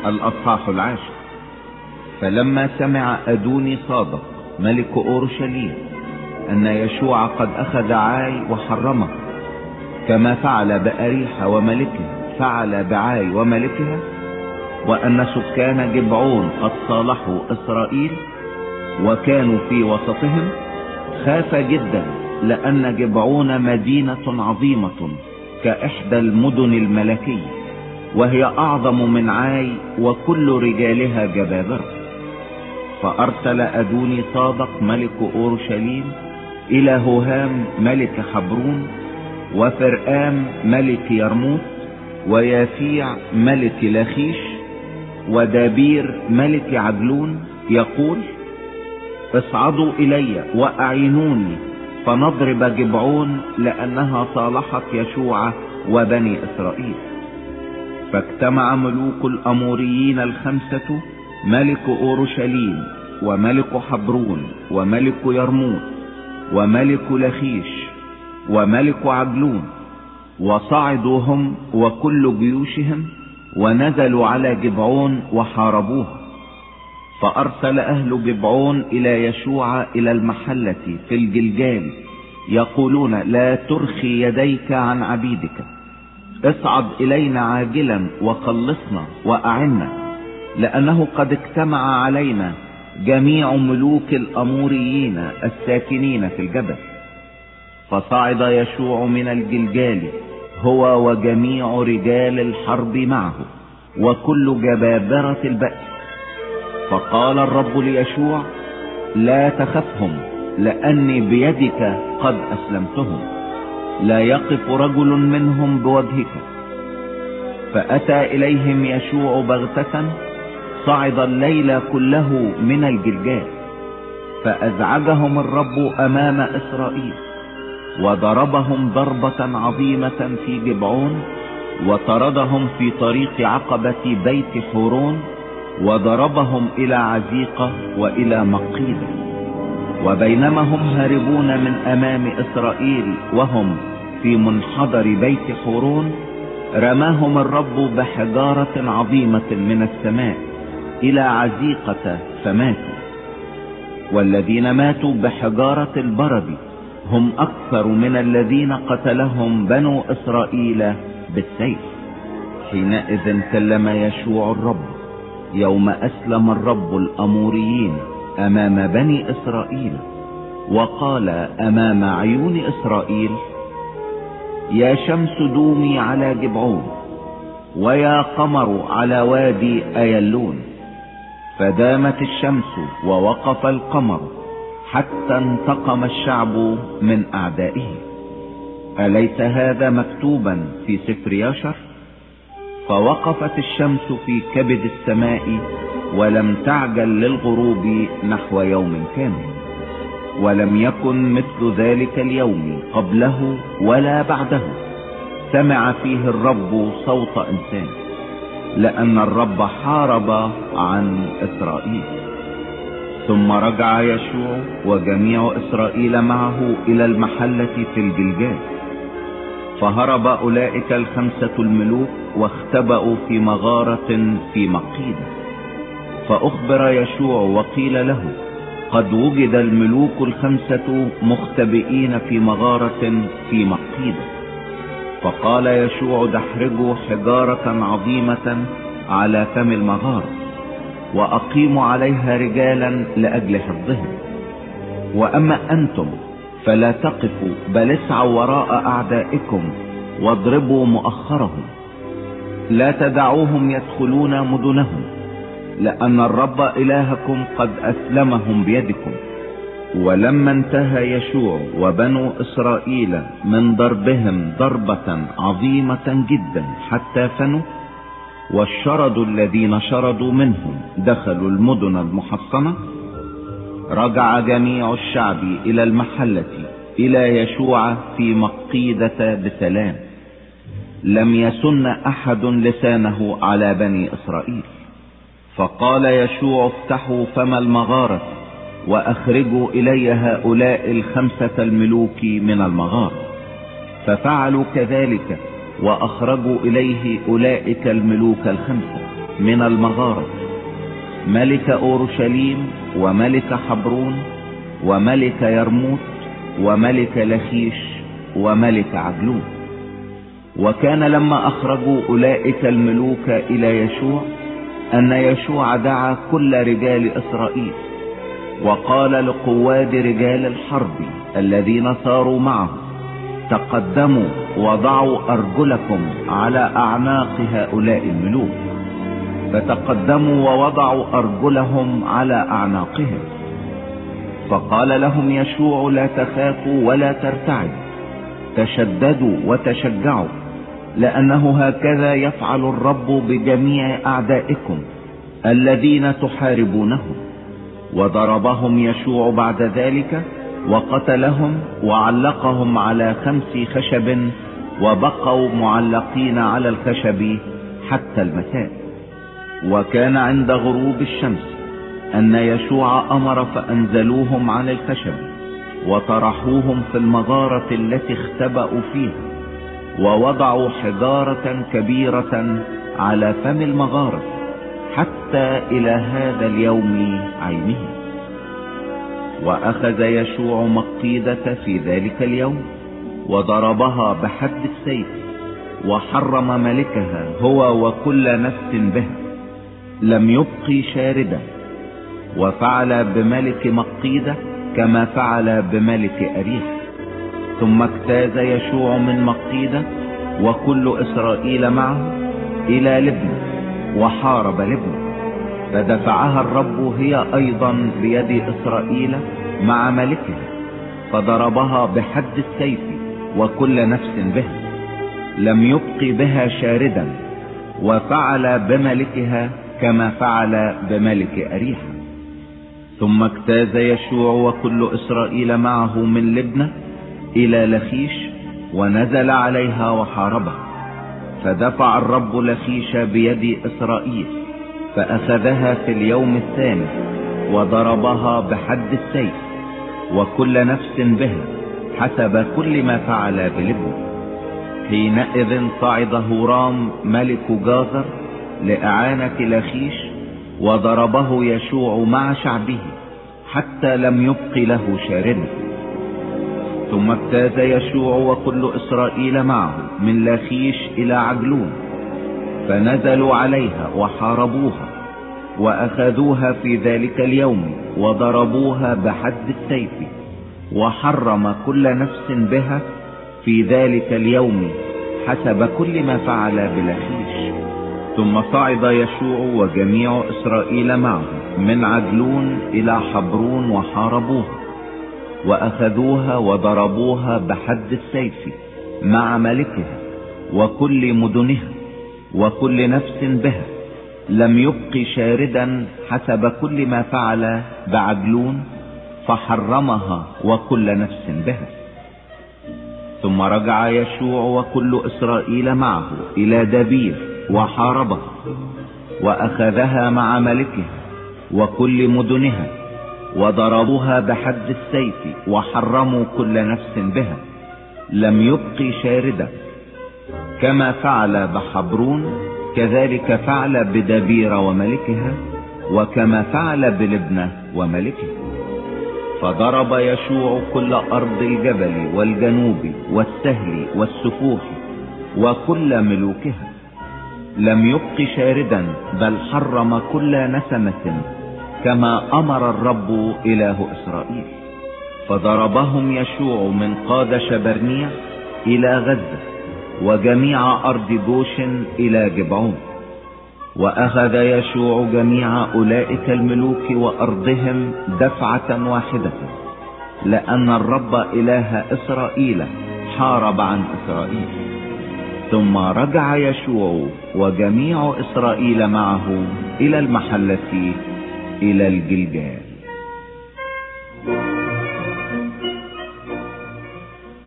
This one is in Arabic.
الأصحاح 10. فلما سمع أدوني صادق ملك أورشليم أن يشوع قد أخذ عاي وحرمه كما فعل بأريحة وملكها فعل بعاي وملكها، وأن سكان جبعون قد صالحوا إسرائيل وكانوا في وسطهم، خاف جدا، لأن جبعون مدينة عظيمة كإحدى المدن الملكية، وهي أعظم من عاي وكل رجالها جبابرة. فأرسل أدوني صادق ملك أورشليم إلى هوهام ملك حبرون، وفرآم ملك يرموت، ويافيع ملك لخيش، ودابير ملك عجلون، يقول: اصعدوا إلي وأعينوني فنضرب جبعون، لأنها صالحت يشوع وبني إسرائيل. فاجتمع ملوك الأموريين 5، ملك أورشليم وملك حبرون وملك يرموت وملك لخيش وملك عجلون، وصعدوا هم وكل جيوشهم ونزلوا على جبعون وحاربوها. فأرسل أهل جبعون إلى يشوع إلى المحلة في الجلجال يقولون: لا ترخي يديك عن عبيدك، اصعد إلينا عاجلا وخلصنا وأعنا، لأنه قد اجتمع علينا جميع ملوك الأموريين الساكنين في الجبل. فصعد يشوع من الجلجال هو وجميع رجال الحرب معه وكل جبابرة البأس. فقال الرب ليشوع: لا تخفهم، لأني بيدك قد أسلمتهم، لا يقف رجل منهم بوجهك. فأتى إليهم يشوع بغتة، صعد الليل كله من الجلجال، فأزعجهم الرب أمام إسرائيل، وضربهم ضربة عظيمة في جبعون، وطردهم في طريق عقبة بيت حورون، وضربهم إلى عزيقة وإلى مقيدة. وبينما هم هاربون من أمام إسرائيل وهم في منحدر بيت حورون، رماهم الرب بحجارة عظيمة من السماء إلى عزيقة فماتوا. والذين ماتوا بحجارة البرد هم أكثر من الذين قتلهم بنو إسرائيل بالسيف. حينئذ كلم يشوع الرب يوم أسلم الرب الأموريين أمام بني إسرائيل، وقال أمام عيون إسرائيل: يا شمس دومي على جبعون، ويا قمر على وادي أيلون. فدامت الشمس ووقف القمر حتى انتقم الشعب من أعدائه. أليس هذا مكتوبا في سفر ياشر؟ فوقفت الشمس في كبد السماء ولم تعجل للغروب نحو يوم كامل، ولم يكن مثل ذلك اليوم قبله ولا بعده سمع فيه الرب صوت إنسان، لأن الرب حارب عن إسرائيل. ثم رجع يشوع وجميع إسرائيل معه إلى المحلة في الجلجال، فهرب أولئك 5 الملوك واختبأوا في مغارة في مقيدة. فأخبر يشوع وقيل له: قد وجد الملوك 5 مختبئين في مغارة في مقيدة. فقال يشوع: دحرجوا حجارة عظيمة على فم المغارة، وأقيموا عليها رجالا لأجل حفظهم. وأما أنتم فلا تقفوا، بل اسعوا وراء أعدائكم واضربوا مؤخرهم، لا تدعوهم يدخلون مدنهم، لأن الرب إلهكم قد أسلمهم بيدكم. ولما انتهى يشوع وبنو إسرائيل من ضربهم ضربة عظيمة جدا حتى فنوا، والشرد الذين شردوا منهم دخلوا المدن المحصنة، رجع جميع الشعب إلى المحلة إلى يشوع في مقيدة بسلام، لم يسن أحد لسانه على بني إسرائيل. فقال يشوع: افتحوا فم المغارة وأخرجوا إلي هؤلاء 5 الملوك من المغارة. ففعلوا كذلك وأخرجوا إليه أولئك الملوك 5، من المغارة، ملك أورشليم وملك حبرون وملك يرموت وملك لخيش وملك عجلون. وكان لما أخرجوا أولئك الملوك إلى يشوع أن يشوع دعا كل رجال إسرائيل وقال لقواد رجال الحرب الذين صاروا معه: تقدموا وضعوا أرجلكم على أعناق هؤلاء الملوك. فتقدموا ووضعوا أرجلهم على أعناقهم. فقال لهم يشوع: لا تخافوا ولا ترتعدوا، تشددوا وتشجعوا، لأنه هكذا يفعل الرب بجميع أعدائكم الذين تحاربونهم. وضربهم يشوع بعد ذلك وقتلهم وعلقهم على 5 خشب، وبقوا معلقين على الخشب حتى المساء. وكان عند غروب الشمس أن يشوع أمر فأنزلوهم عن الخشب وطرحوهم في المغارة التي اختبأوا فيها، ووضعوا حجارة كبيرة على فم المغارة حتى إلى هذا اليوم عينه. وأخذ يشوع مقيدة في ذلك اليوم وضربها بحد السيف، وحرم ملكها هو وكل نفس بها، لم يبقي شاردا. وفعل بملك مقيدة كما فعل بملك أريح. ثم اجتاز يشوع من مقيدة وكل إسرائيل معه إلى لبنى وحارب لبنى، فدفعها الرب هي أيضا بيد إسرائيل مع ملكها، فضربها بحد السيف وكل نفس بها، لم يبق بها شاردا. وفعل بملكها كما فعل بملك أريح. ثم اجتاز يشوع وكل إسرائيل معه من لبنى إلى لخيش، ونزل عليها وحاربها، فدفع الرب لخيش بيد إسرائيل، فأخذها في اليوم الثاني وضربها بحد السيف وكل نفس بها حسب كل ما فعل بلبنى. حينئذ صعد هورام ملك جازر لإعانة لخيش، وضربه يشوع مع شعبه حتى لم يبق له شارد. ثم اجتاز يشوع وكل إسرائيل معه من لخيش إلى عجلون، فنزلوا عليها وحاربوها وأخذوها في ذلك اليوم وضربوها بحد السيف، وحرم كل نفس بها في ذلك اليوم حسب كل ما فعل بلخيش. ثم صعد يشوع وجميع إسرائيل معه من عجلون إلى حبرون وحاربوها وأخذوها وضربوها بحد السيف مع ملكها وكل مدنها وكل نفس بها، لم يبق شاردا حسب كل ما فعل بعجلون، فحرمها وكل نفس بها. ثم رجع يشوع وكل إسرائيل معه إلى دبير وحاربها وأخذها مع ملكها وكل مدنها، وضربوها بحد السيف وحرموا كل نفس بها، لم يبق شاردا. كما فعل بحبرون كذلك فعل بدبير وملكها، وكما فعل بلبنى وملكها. فضرب يشوع كل أرض الجبل والجنوب والسهل والسفوح وكل ملوكها، لم يبق شاردا، بل حرم كل نسمة كما أمر الرب إله إسرائيل. فضربهم يشوع من قادش برنيع إلى غزة وجميع أرض جوشن إلى جبعون. وأخذ يشوع جميع أولئك الملوك وأرضهم دفعة واحدة، لأن الرب إله إسرائيل حارب عن إسرائيل. ثم رجع يشوع وجميع إسرائيل معه إلى المحلة إلى الجلجال.